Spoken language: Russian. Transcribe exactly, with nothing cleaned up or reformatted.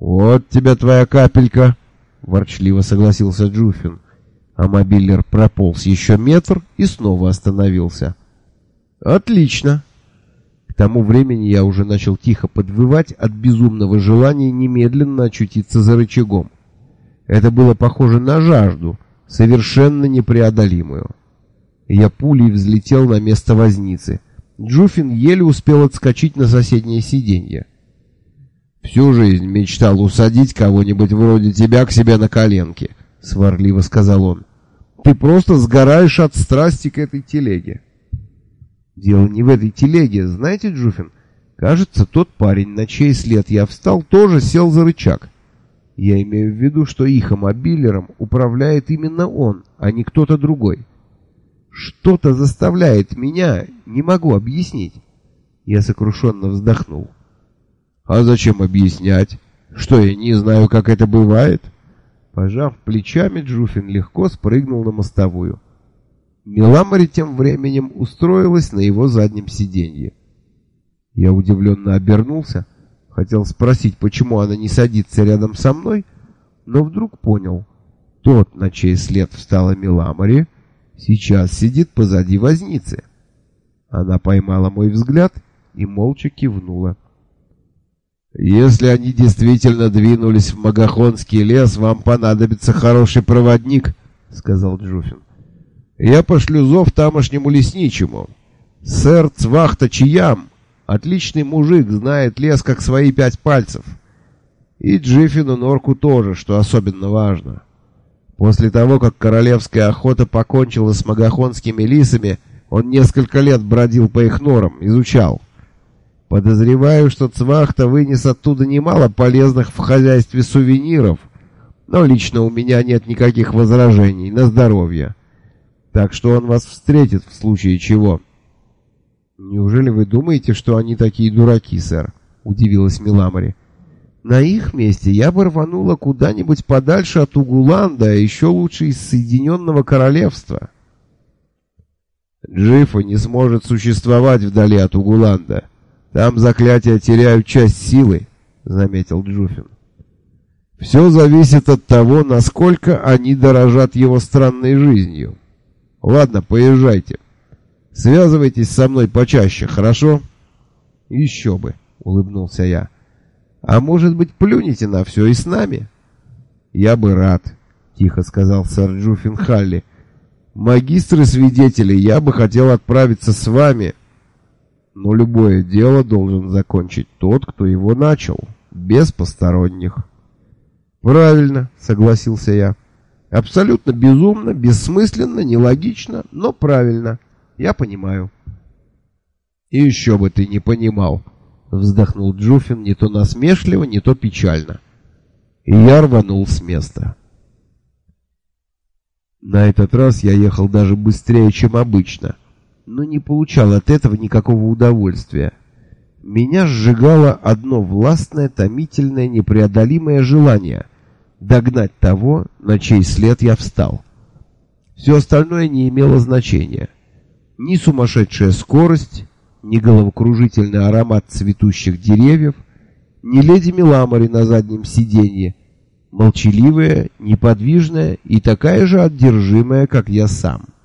«Вот тебе твоя капелька», — ворчливо согласился Джуфин. А мобилер прополз еще метр и снова остановился. «Отлично!» К тому времени я уже начал тихо подвывать от безумного желания немедленно очутиться за рычагом. Это было похоже на жажду, совершенно непреодолимую. Я пулей взлетел на место возницы. Джуфин еле успел отскочить на соседнее сиденье. «Всю жизнь мечтал усадить кого-нибудь вроде тебя к себе на коленки», — сварливо сказал он. «Ты просто сгораешь от страсти к этой телеге». «Дело не в этой телеге. Знаете, Джуфин, кажется, тот парень, на чей след я встал, тоже сел за рычаг. Я имею в виду, что ихомобилером управляет именно он, а не кто-то другой. Что-то заставляет меня, не могу объяснить». Я сокрушенно вздохнул. «А зачем объяснять? Что, я не знаю, как это бывает?» Пожав плечами, Джуфин легко спрыгнул на мостовую. Миламари тем временем устроилась на его заднем сиденье. Я удивленно обернулся, хотел спросить, почему она не садится рядом со мной, но вдруг понял, тот, на чей след встала Миламари, сейчас сидит позади возницы. Она поймала мой взгляд и молча кивнула. «Если они действительно двинулись в Магахонский лес, вам понадобится хороший проводник», — сказал Джуфин. «Я пошлю зов тамошнему лесничему. Сэр Цвахта Чиям, отличный мужик, знает лес как свои пять пальцев. И Джиффину Норку тоже, что особенно важно. После того, как королевская охота покончила с магахонскими лисами, он несколько лет бродил по их норам, изучал. Подозреваю, что Цвахта вынес оттуда немало полезных в хозяйстве сувениров, но лично у меня нет никаких возражений, на здоровье. Так что он вас встретит в случае чего». «Неужели вы думаете, что они такие дураки, сэр?» — удивилась Миламари. «На их месте я бы рванула куда-нибудь подальше от Угуланда, а еще лучше из Соединенного Королевства». «Джифа не сможет существовать вдали от Угуланда. Там заклятия теряют часть силы», — заметил Джуфин. «Все зависит от того, насколько они дорожат его странной жизнью. Ладно, поезжайте. Связывайтесь со мной почаще, хорошо?» «Еще бы», — улыбнулся я. «А может быть, плюнете на все и с нами?» «Я бы рад», — тихо сказал сэр Джуфин Халли. «Магистры свидетели, я бы хотел отправиться с вами, но любое дело должен закончить тот, кто его начал, без посторонних». «Правильно», — согласился я. «Абсолютно безумно, бессмысленно, нелогично, но правильно. Я понимаю». «И еще бы ты не понимал», — вздохнул Джуфин не то насмешливо, не то печально. И я рванул с места. На этот раз я ехал даже быстрее, чем обычно, но не получал от этого никакого удовольствия. Меня сжигало одно властное, томительное, непреодолимое желание догнать того, на чей след я встал. Все остальное не имело значения. Ни сумасшедшая скорость, ни головокружительный аромат цветущих деревьев, ни леди Миламари на заднем сиденье, молчаливая, неподвижная и такая же одержимая, как я сам.